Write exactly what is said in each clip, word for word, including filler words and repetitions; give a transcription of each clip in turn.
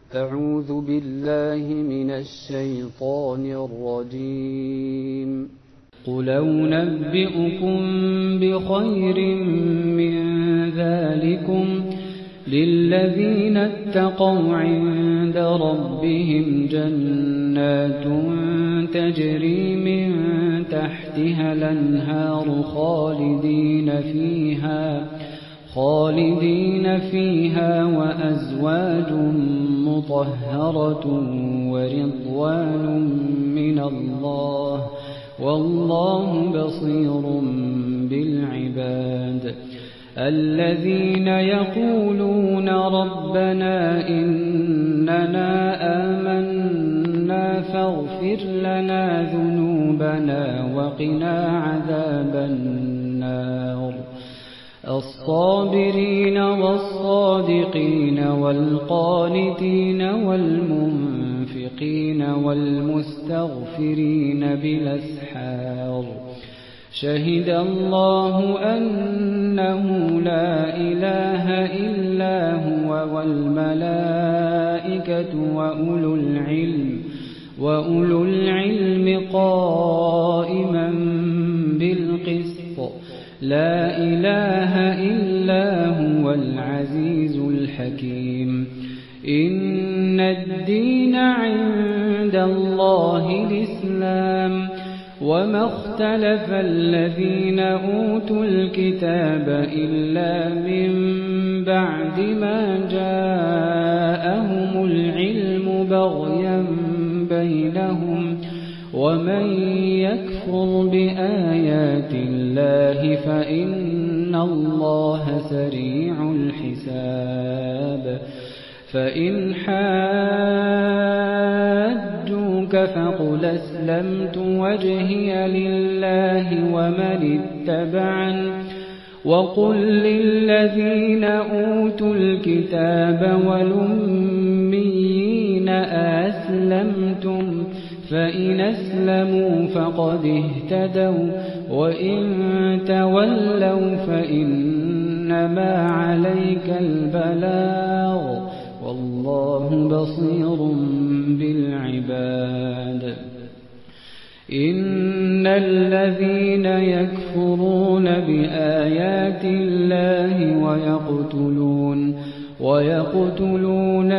أعوذ بالله من الشيطان الرجيم. قل أنبئكم بخير من ذلكم للذين اتقوا عند ربهم جنات تجري من تحتها الأنهار خالدين فيها خالدين فيها وأزواج مطهرة ورضوان من الله والله بصير بالعباد. الذين يقولون ربنا إننا آمنا فاغفر لنا ذنوبنا وقنا عذاب النار. الصابرين والصادقين والقانتين والمنفقين والمستغفرين بالأسحار. شهد الله أنه لا إله إلا هو والملائكة وأولو العلم وأولو العلم قائما بالقسط. لا إله إلا هو العزيز الحكيم. إن الدين عند الله الإسلام وما اختلف الذين أوتوا الكتاب إلا من بعد ما جاءهم العلم بغيا بينهم. ومن يكفر بآيات الله فإن الله سريع الحساب. فإن حاجوك فقل أسلمت وجهي لله ومن اتبعني وقل للذين أوتوا الكتاب والأميين أسلمتم فإن أسلموا فقد اهتدوا وإن تولوا فإنما عليك البلاغ والله بصير بالعباد. إن الذين يكفرون بآيات الله ويقتلون ويقتلون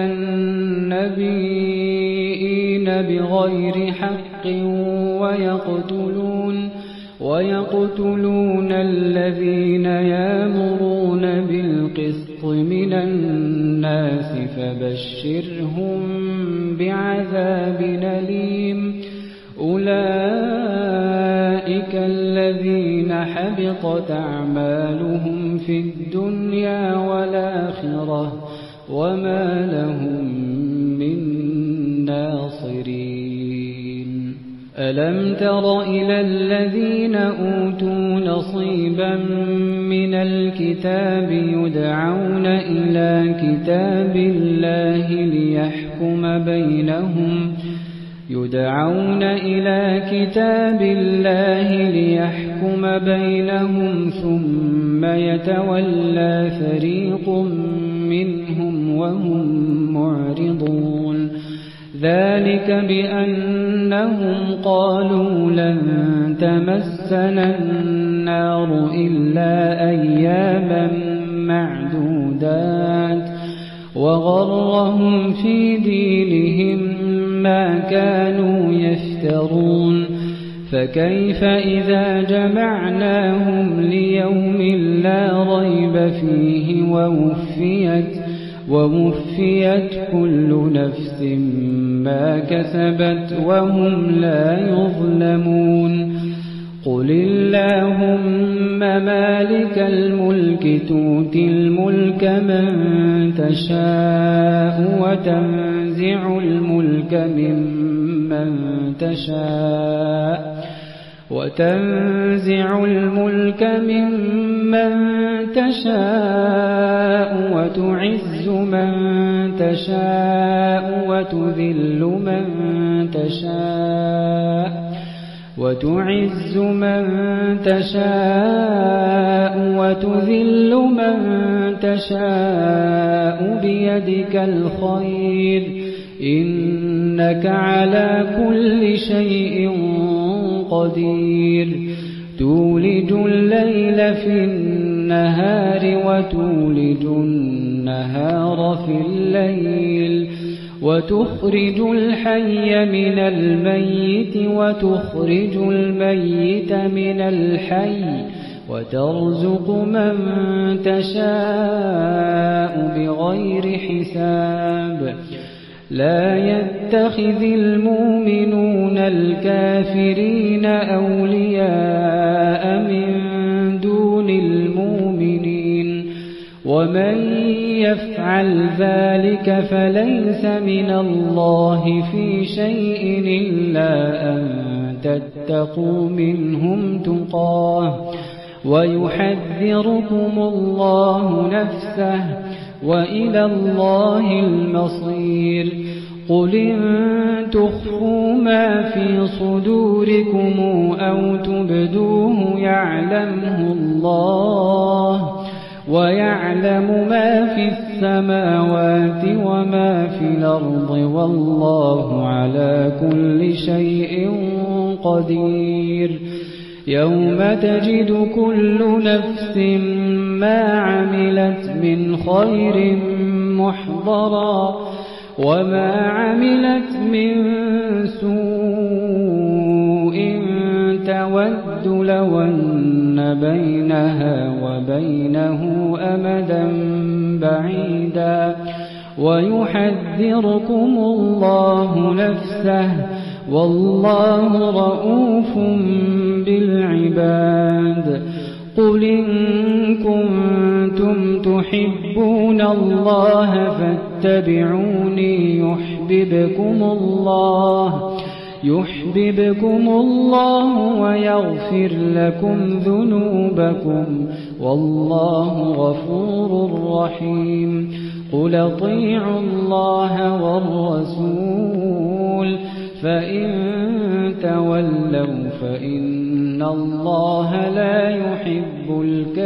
النبيين بغير حق ويقتلون ويقتلون الذين يأمرون بالقسط من الناس فبشرهم بعذاب أليم. أولئك الذين حبطت أعمالهم في الدنيا والآخرة وما لهم من ناصرين. ألم تر إلى الذين أوتوا نصيبا من الكتاب يدعون إلى كتاب الله ليحكم بينهم يدعون إلى كتاب الله ليحكم بينهم ثم يتولى فريق منهم وهم معرضون. ذلك بأنهم قالوا لن تمسنا النار إلا أياما معدودات وغرهم في دينهم ما كانوا يفترون. فكيف إذا جمعناهم ليوم لا ريب فيه ووفيت ووفيت كل نفس ما كسبت وهم لا يظلمون. قل اللهم مالك الملك تؤتي الملك من تشاء وتنزع الملك ممن تشاء وتنزع الملك ممن تشاء وتعز من تشاء وتذل من تشاء وتعز من تشاء وتذل من تشاء بيدك الخير إنك على كل شيء قدير تولج الليل في النهار وتولج النهار في الليل وتخرج الحي من الميت وتخرج الميت من الحي وترزق من تشاء بغير حساب لا يتخذ المؤمنون الكافرين أولياء من دون المؤمنين ومن يفعل ذلك فليس من الله في شيء إلا أن تتقوا منهم تقاه ويحذركم الله نفسه وإلى الله المصير قل إن تخفوا ما في صدوركم أو تبدوه يعلمه الله ويعلم ما في السماوات وما في الأرض والله على كل شيء قدير يوم تجد كل نفس ما عملت من خير محضرا وما عملت من سوء تود لو أن بينها وبينه أمدا بعيدا ويحذركم الله نفسه والله رؤوف بالعباد قل إن كنتم تحبون الله فاتبعوني يحببكم الله يحببكم الله ويغفر لكم ذنوبكم والله غفور رحيم قل اطيعوا الله والرسول فإن تولوا فإن الله لا يحب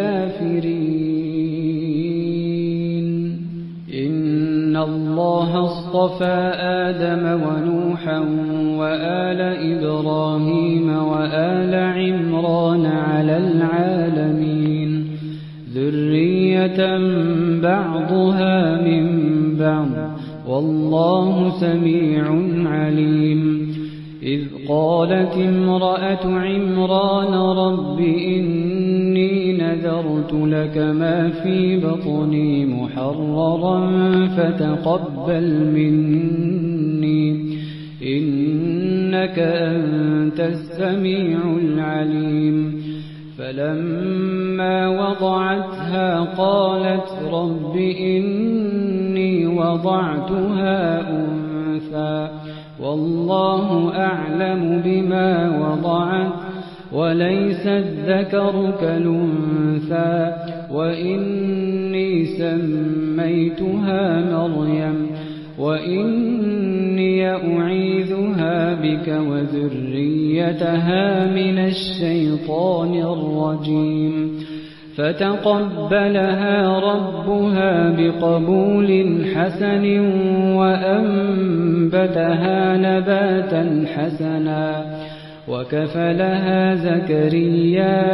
الكافرين إن الله اصطفى آدم ونوحا وآل إبراهيم وآل عمران على العالمين ذرية بعضها من بعض والله سميع عليم إذ قالت امرأة عمران رب إني نذرت لك ما في بطني محررا فتقبل مني إنك أنت السميع العليم فلما وضعتها قالت رب إني وضعتها أنثى والله أعلم بما وضعت وليس الذكر كالأنثى وإني سميتها مريم وإني أعيذها بك وذريتها من الشيطان الرجيم فتقبلها ربها بقبول حسن وأنبتها نباتا حسنا وكفلها زكريا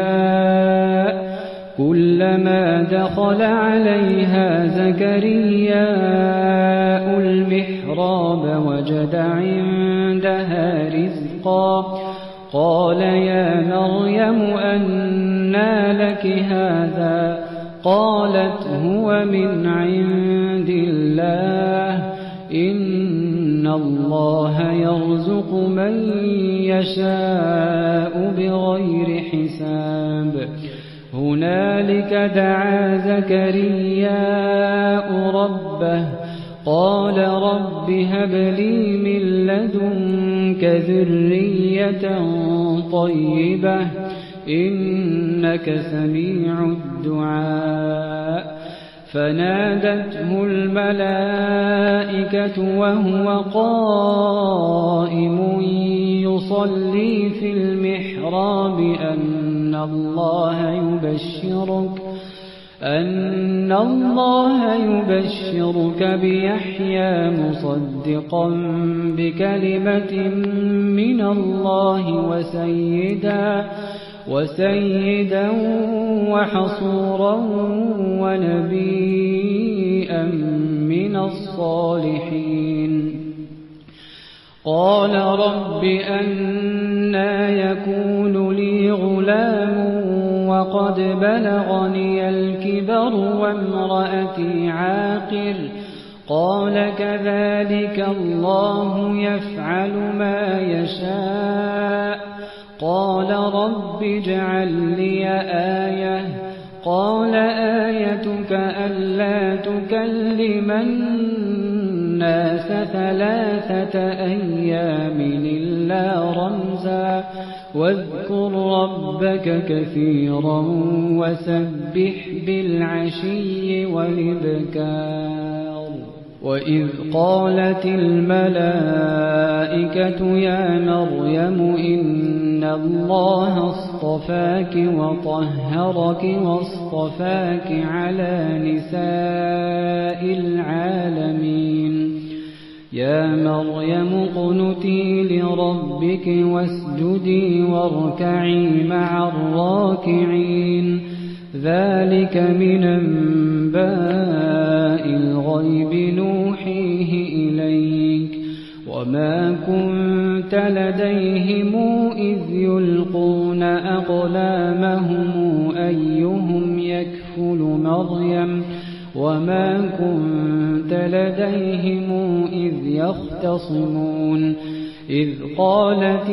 كلما دخل عليها زكريا المحراب وجد عندها رزقا قال يا مريم أنى لك هذا قالت هو من عند الله إن الله يرزق من يشاء بغير حساب هنالك دعا زكريا ربه قال رب هب لي من لدنك ذرية طيبة إنك سميع الدعاء فنادته الملائكة وهو قائم يصلي في المحراب أن الله يبشرك أن الله يبشرك بيحيى مصدقا بكلمة من الله وسيدا وسيدا وحصورا ونبيا من الصالحين. قال رب أنى يكون لي غلام وقد بلغني الكبر وامرأتي عاقر. قال كذلك الله يفعل ما يشاء. قال رب اجعل لي آية. قال آيتك ألا تكلم الناس ثلاثة أيام إلا رمزا واذكر ربك كثيرا وسبح بالعشي والإبكار. وإذ قالت الملائكة يا مريم إن الله اصطفاك وطهرك واصطفاك على نساء العالمين. يا مريم اقنتي لربك واسجدي واركعي مع الراكعين. ذلك من أنباء الغيب نوحيه إليك وما كنت لديهم إذ يلقون أقلامهم أيهم يكفل مريم وما كنت لديهم إذ يختصمون. إذ قالت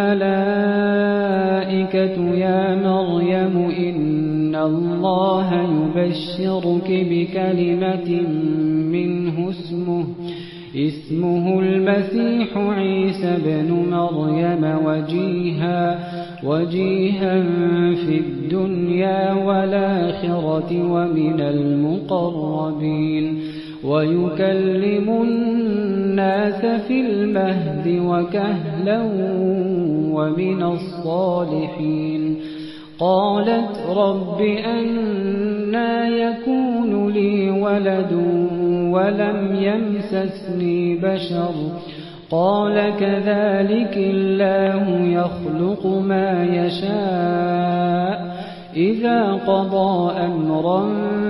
الملائكة يا مريم إن الله يبشرك بكلمة منه اسمه اسمه المسيح عيسى بن مريم وجيها وجيها في الدنيا والآخرة ومن المقربين ويكلم الناس في المهد وكهلا ومن الصالحين. قالت رب أنى يكون لي ولد ولم يمسسني بشر. قال كذلك الله يخلق ما يشاء إذا قضى أمرا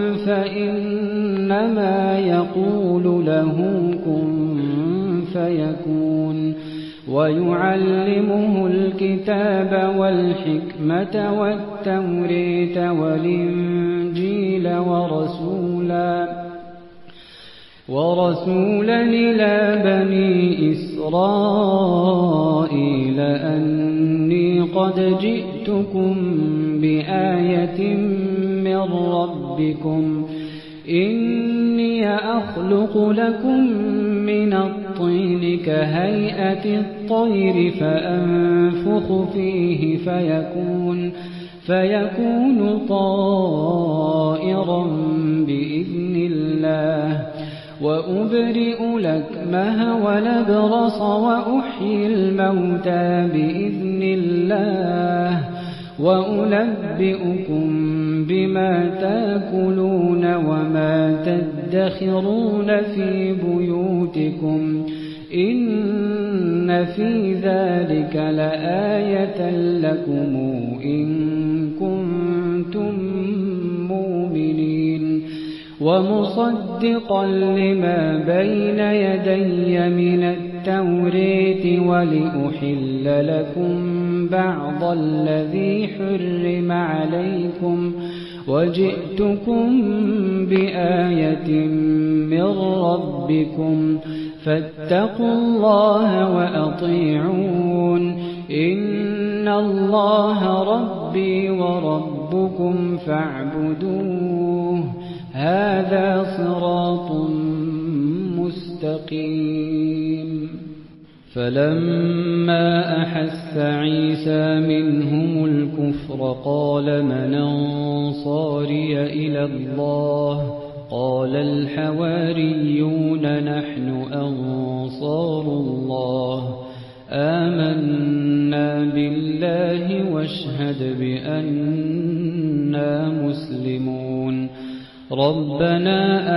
فإنما يقول له كن فيكون. ويعلمه الكتاب والحكمة والتوريت والإنجيل ورسولا ورسولا إلى بني إسرائيل أني قد جئتكم بآية من ربكم. إني أخلق لكم من الطين كهيئة الطير فأنفخ فيه فيكون فيكون طائرا بإذن الله. وأبرئ الأكمه والأبرص وأحيي الموتى بإذن الله. وأنبئكم بما تأكلون وما تدخرون في بيوتكم إن في ذلك لآية لكم إن كنتم مؤمنين. ومصدقا لما بين يدي من التوريت ولأحل لكم بعض الذي حرم عليكم وجئتكم بآية من ربكم فاتقوا الله وأطيعون. إن الله ربي وربكم فاعبدوه هذا صراط مستقيم. فلما أحس عيسى منهم الكفر قال من أنصاري إلى الله قال الحواريون نحن أنصار الله آمنا بالله واشهد بأننا مسلمون ربنا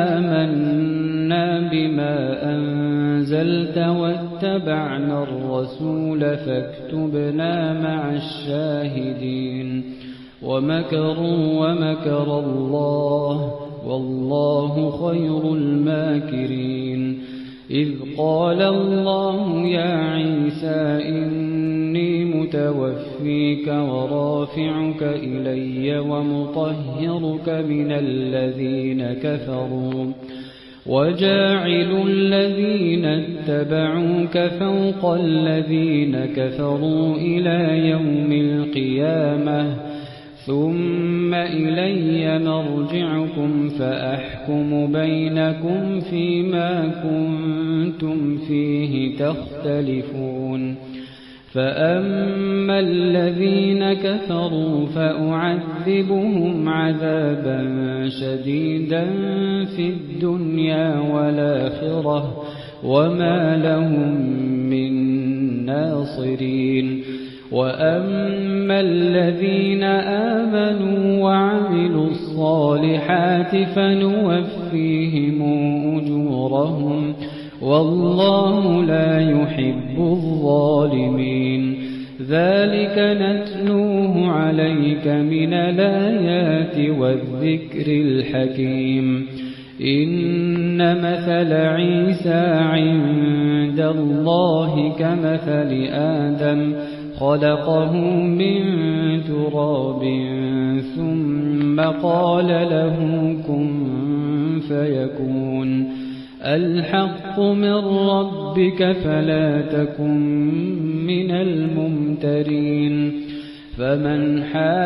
آمنا بما أنزلت واتبعنا الرسول فاكتبنا مع الشاهدين ومكروا ومكر الله والله خير الماكرين إذ قال الله يا عيسى إني متوفيك ورافعك إلي ومطهرك من الذين كفروا وجاعل الذين اتبعوك فوق الذين كفروا إلى يوم القيامة ثم إلي مرجعكم فأحكم بينكم فيما كنتم فيه تختلفون فأما الذين كفروا فأعذبهم عذابا شديدا في الدنيا والآخرة وما لهم من ناصرين وأما الذين آمنوا وعملوا الصالحات فنوفيهم أجورهم والله لا يحب الظالمين ذلك نتلوه عليك من الآيات والذكر الحكيم إن مثل عيسى عند الله كمثل آدم خلقه من تراب ثم قال له كن فيكون الحق من ربك فلا تكن من الممترين فمن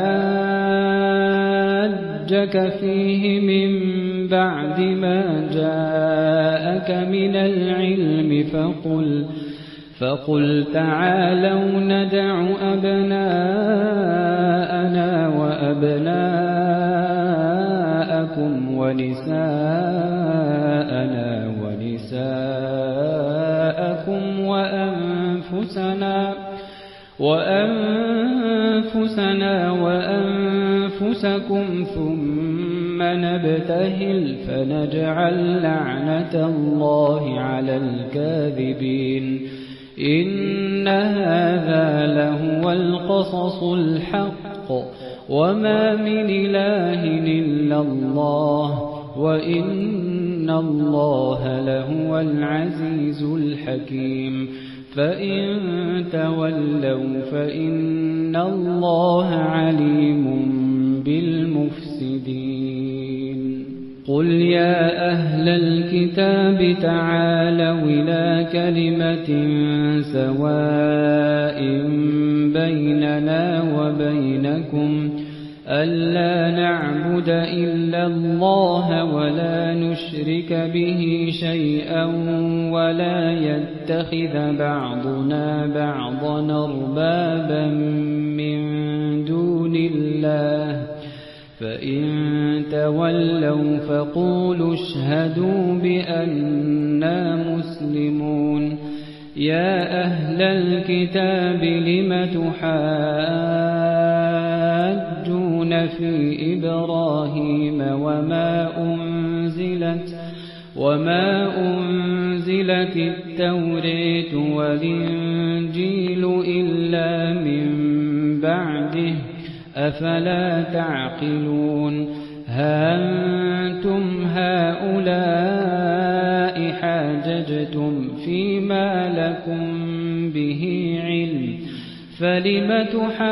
حاجك فيه من بعد ما جاءك من العلم فقل فقل تعالوا ندع أبناءنا وأبناءكم ونساءنا ونساءكم وأنفسنا وأنفسنا وأنفسكم ثم نبتهل فنجعل لعنة الله على الكاذبين إن هذا لهو القصص الحق وما من إله إلا الله وإن الله لهو العزيز الحكيم فإن تولوا فإن الله عليم بالمفسدين قل يا أهل الكتاب تعالوا إلى كلمة سواء بيننا وبينكم ألا نعبد إلا الله ولا نشرك به شيئا ولا يتخذ بعضنا بعضا أربابا من دون الله فإن تولوا فقولوا اشهدوا بأننا مسلمون يا أهل الكتاب لم تحاجون في إبراهيم وما أنزلت وما أنزلت التوراة والإنجيل إلا من بعده أفلا تعقلون ها أنتم هؤلاء حاججتم فيما لكم به علم فلم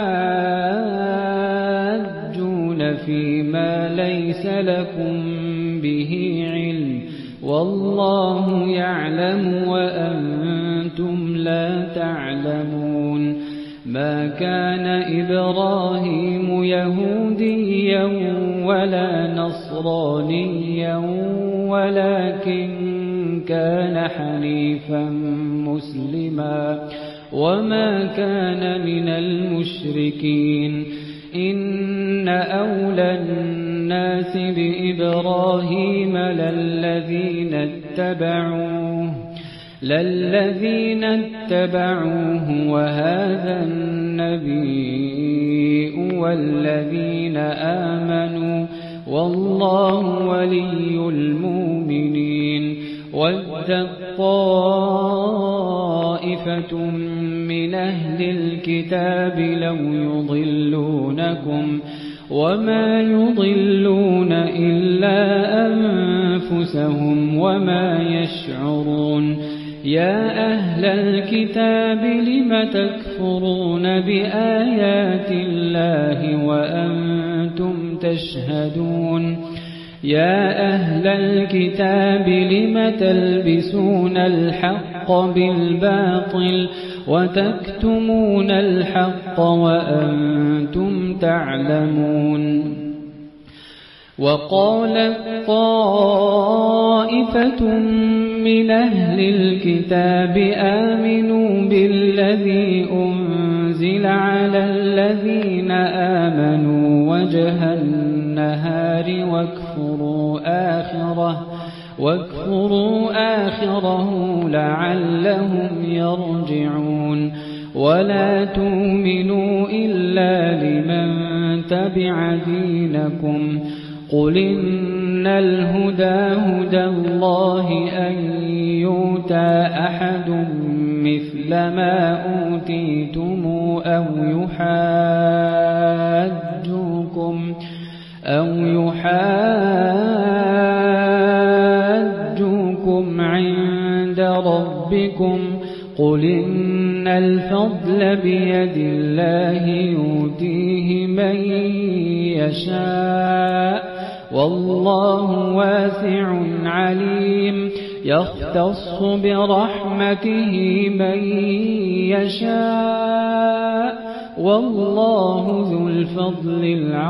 تحاجون فيما ليس لكم به علم والله يعلم وأنتم لا تعلمون ما كان إبراهيم يهوديا ولا نصرانيا ولكن كان حنيفا مسلما وما كان من المشركين إن أولى الناس بإبراهيم للذين اتبعوه للذين اتبعوه وهذا النبي والذين آمنوا والله ولي المؤمنين. ود طائفة من أهل الكتاب لو يضلونكم وما يضلون إلا أنفسهم وما يشعرون. يا أهل الكتاب لم تكفرون بآيات الله وأنتم تشهدون. يا أهل الكتاب لم تلبسون الحق بالباطل وتكتمون الحق وأنتم تعلمون. وقالت طائفة من أهل الكتاب آمنوا بالذي أنزل على الذين آمنوا وجه النهار واكفروا آخره واكفروا آخره لعلهم يرجعون. ولا تؤمنوا إلا لمن تبع دينكم قل إن الهدى هدى الله أن يؤتى أحد مثل ما أوتيتم أو يحاجوكم أو يحاجوكم عند ربكم قل إن الفضل بيد الله يؤتيه من يشاء والله واسع عليم. يختص برحمته من يشاء والله ذو الفضل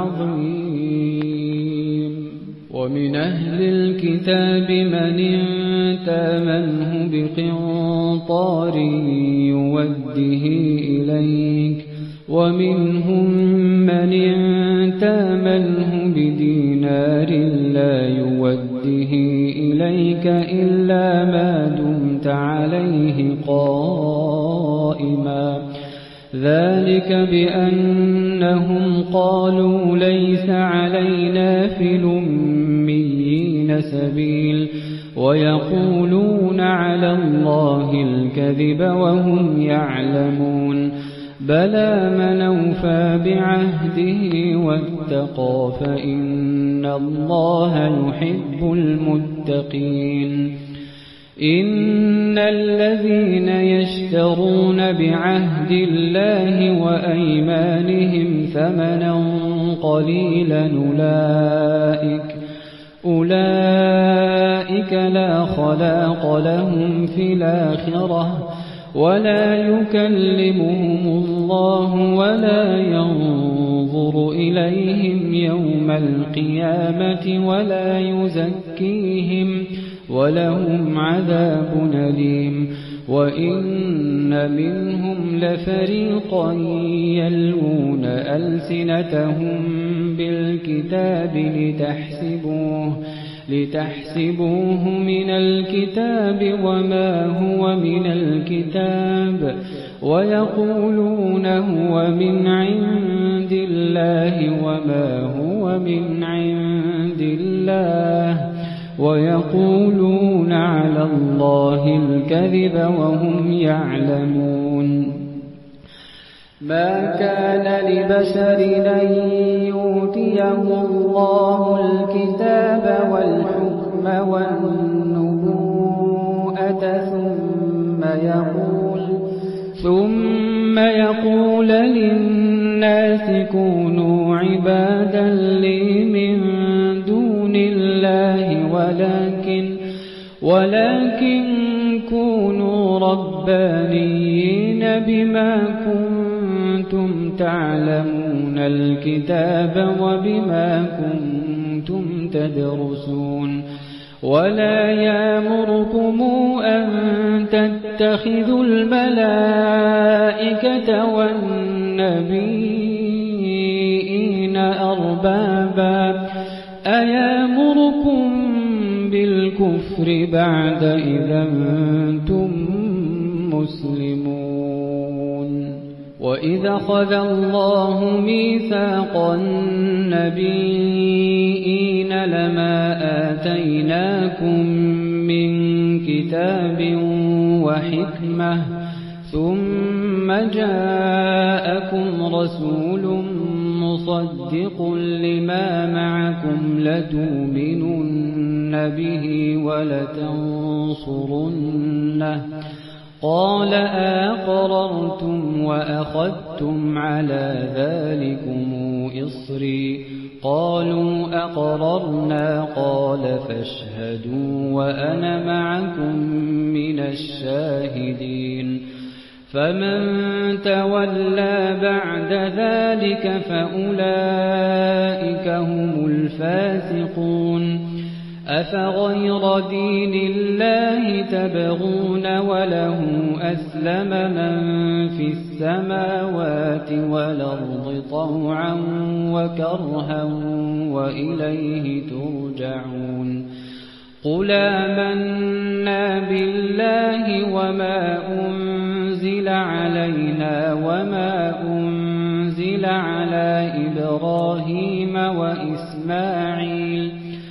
العظيم. ومن أهل الكتاب من تامنه بقنطار يوده إليك ومنهم من تامنه بدينار لا يوده إليك إلا ما دمت عليه قائما. ذلك بأنهم قالوا ليس علينا في الأميين سبيل ويقولون على الله الكذب وهم يعلمون. بلى من أوفى بعهده واتقى فإن الله يحب المتقين. إن الذين يشترون بعهد الله وأيمانهم ثمنا قليلا أولئك أولئك لا خلاق لهم في الآخرة ولا يكلمهم الله ولا ينظر إليهم يوم القيامة ولا يزكيهم ولهم عذاب أليم. وإن منهم لفريقا يلوون ألسنتهم بالكتاب لتحسبوه لتحسبوه من الكتاب وما هو من الكتاب ويقولون هو من عند الله وما هو من عند الله ويقولون على الله الكذب وهم يعلمون. ما كان لبشر أن يؤتيه الله الكتاب والحكم والنبوءة ثم يقول ثم يقول للناس كونوا عبادا لي من دون الله ولكن ولكن كونوا ربانيين بما كنتم تعلمون الكتاب وبما كنتم تدرسون. ولا يأمركم أن تتخذوا الملائكة والنبيين أربابا الكفر بعد إذا أنتم مسلمون وإذا أخذ الله ميثاق النبيين لما آتيناكم من كتاب وحكمة ثم جاءكم رسول مصدق لما معكم لتؤمنن به ولتنصرنه قال أقررتم وأخذتم على ذلكم إصري قالوا أقررنا قال فاشهدوا وأنا معكم من الشاهدين فمن تولى بعد ذلك فأولئك هم الفاسقون أفغير دين الله تبغون وله أسلم من في السماوات والأرض طوعا وكرها وإليه ترجعون قل آمنا بالله وما أنزل علينا وما أنزل على إبراهيم وإسماعيل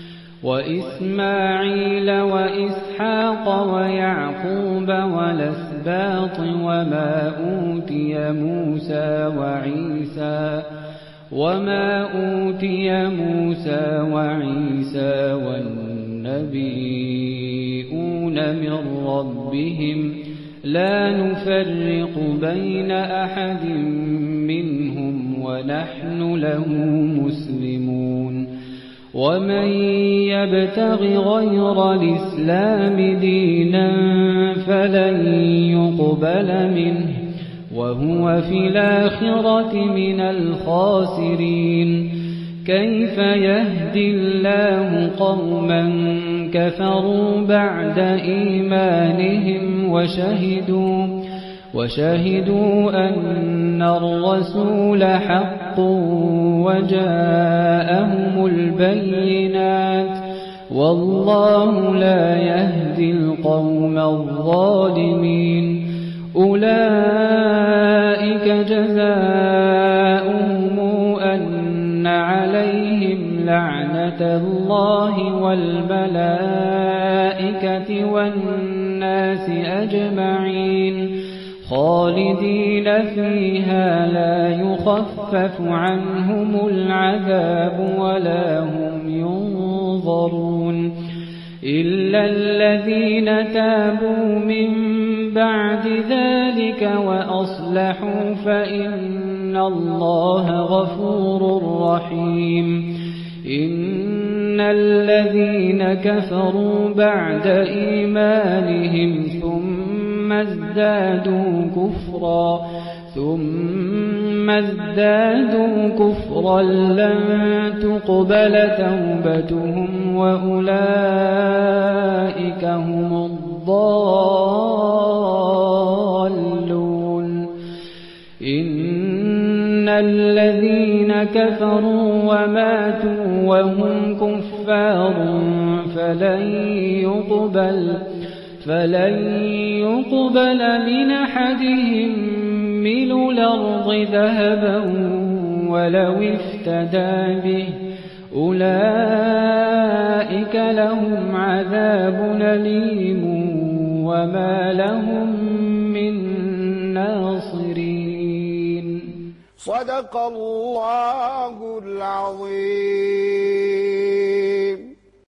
وإسماعيل وإسحاق ويعقوب والأسباط وما أوتي موسى وعيسى وما أوتي موسى وعيسى والنبيون من ربهم لا نفرق بين أحد منهم ونحن له مسلمون ومن يبتغ غير الإسلام دينا فلن يقبل منه وهو في الآخرة من الخاسرين كيف يهدي الله قوما كفروا بعد إيمانهم وشهدوا وشهدوا أن الرسول حق وجاءهم البينات والله لا يهدي القوم الظالمين أولئك جزاؤهم أن عليهم لعنة الله والملائكة والناس أجمعين خالدين فيها لا يخفف عنهم العذاب ولا هم ينظرون إلا الذين تابوا من بعد ذلك وأصلحوا فإن الله غفور رحيم إن الذين كفروا بعد إيمانهم ثم ازدادوا كفرا ثم ازدادوا كفرا لن تقبل توبتهم وأولئك هم الضالون إن الذين كفروا وماتوا وهم كفار فلن يقبل فلن يقبل من أحدهم ملء الأرض ذهبا ولو افتدى به أولئك لهم عذاب أليم وما لهم من ناصرين. صدق الله العظيم.